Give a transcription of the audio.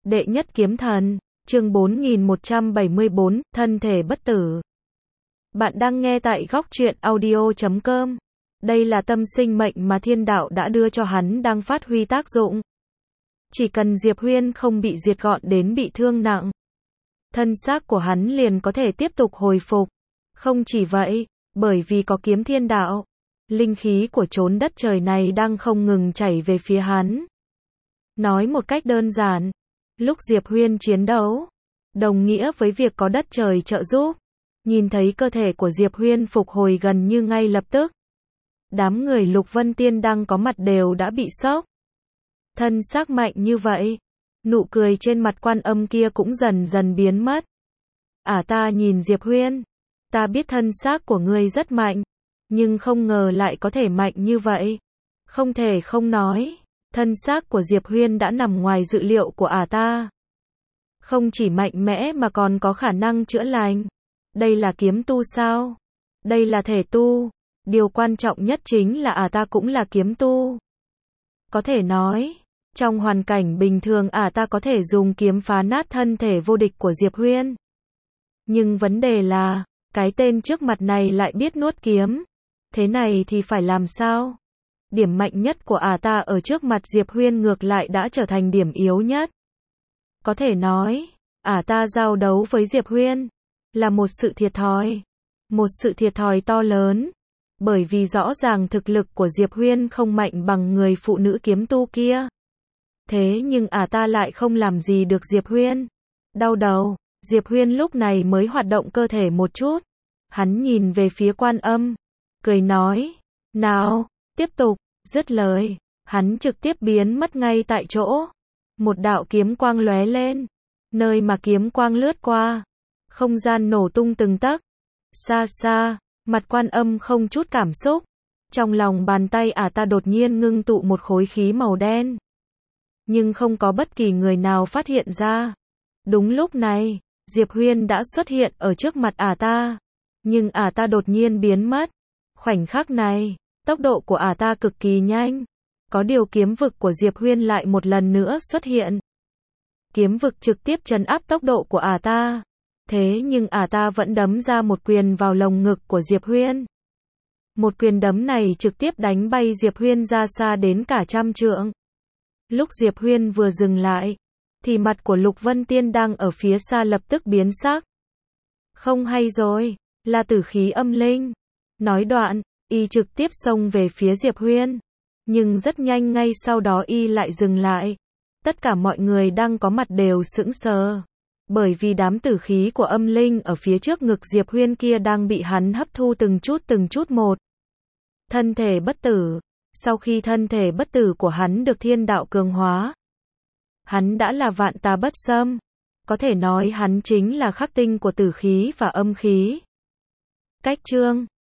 Đệ nhất kiếm thần, chương 4174, thân thể bất tử. Bạn đang nghe tại góc truyện audio.com. Đây là tâm sinh mệnh mà thiên đạo đã đưa cho hắn đang phát huy tác dụng. Chỉ cần Diệp Huyên không bị diệt gọn đến bị thương nặng, thân xác của hắn liền có thể tiếp tục hồi phục. Không chỉ vậy, bởi vì có kiếm thiên đạo, linh khí của chốn đất trời này đang không ngừng chảy về phía hắn. Nói một cách đơn giản, lúc Diệp Huyên chiến đấu, đồng nghĩa với việc có đất trời trợ giúp. Nhìn thấy cơ thể của Diệp Huyên phục hồi gần như ngay lập tức, đám người Lục Vân Tiên đang có mặt đều đã bị sốc. Thân xác mạnh như vậy, nụ cười trên mặt Quan Âm kia cũng dần dần biến mất. Ta nhìn Diệp Huyên, ta biết thân xác của ngươi rất mạnh, nhưng không ngờ lại có thể mạnh như vậy. Không thể không nói, thân xác của Diệp Huyên đã nằm ngoài dự liệu của ta. Không chỉ mạnh mẽ mà còn có khả năng chữa lành. Đây là kiếm tu sao? Đây là thể tu. Điều quan trọng nhất chính là ta cũng là kiếm tu. Có thể nói, trong hoàn cảnh bình thường ta có thể dùng kiếm phá nát thân thể vô địch của Diệp Huyên. Nhưng vấn đề là, cái tên trước mặt này lại biết nuốt kiếm. Thế này thì phải làm sao? Điểm mạnh nhất của ta ở trước mặt Diệp Huyên ngược lại đã trở thành điểm yếu nhất. Có thể nói, ta giao đấu với Diệp Huyên là một sự thiệt thòi. Một sự thiệt thòi to lớn. Bởi vì rõ ràng thực lực của Diệp Huyên không mạnh bằng người phụ nữ kiếm tu kia. Thế nhưng ta lại không làm gì được Diệp Huyên. Đau đầu, Diệp Huyên lúc này mới hoạt động cơ thể một chút. Hắn nhìn về phía Quan Âm, cười nói, nào, tiếp tục. Dứt lời, hắn trực tiếp biến mất ngay tại chỗ. Một đạo kiếm quang lóe lên. Nơi mà kiếm quang lướt qua, không gian nổ tung từng tấc. Xa xa, mặt Quan Âm không chút cảm xúc. Trong lòng bàn tay ta đột nhiên ngưng tụ một khối khí màu đen. Nhưng không có bất kỳ người nào phát hiện ra. Đúng lúc này, Diệp Huyên đã xuất hiện ở trước mặt ta. Nhưng ta đột nhiên biến mất. Khoảnh khắc này, tốc độ của ta cực kỳ nhanh. Có điều kiếm vực của Diệp Huyên lại một lần nữa xuất hiện. Kiếm vực trực tiếp trấn áp tốc độ của ta. Thế nhưng ta vẫn đấm ra một quyền vào lồng ngực của Diệp Huyên. Một quyền đấm này trực tiếp đánh bay Diệp Huyên ra xa đến cả 100 trượng. Lúc Diệp Huyên vừa dừng lại, thì mặt của Lục Vân Tiên đang ở phía xa lập tức biến sắc. Không hay rồi, là tử khí âm linh. Nói đoạn, y trực tiếp xông về phía Diệp Huyên. Nhưng rất nhanh ngay sau đó y lại dừng lại. Tất cả mọi người đang có mặt đều sững sờ. Bởi vì đám tử khí của âm linh ở phía trước ngực Diệp Huyên kia đang bị hắn hấp thu từng chút một. Thân thể bất tử. Sau khi thân thể bất tử của hắn được thiên đạo cường hóa, hắn đã là vạn tà bất xâm. Có thể nói hắn chính là khắc tinh của tử khí và âm khí. Cách chương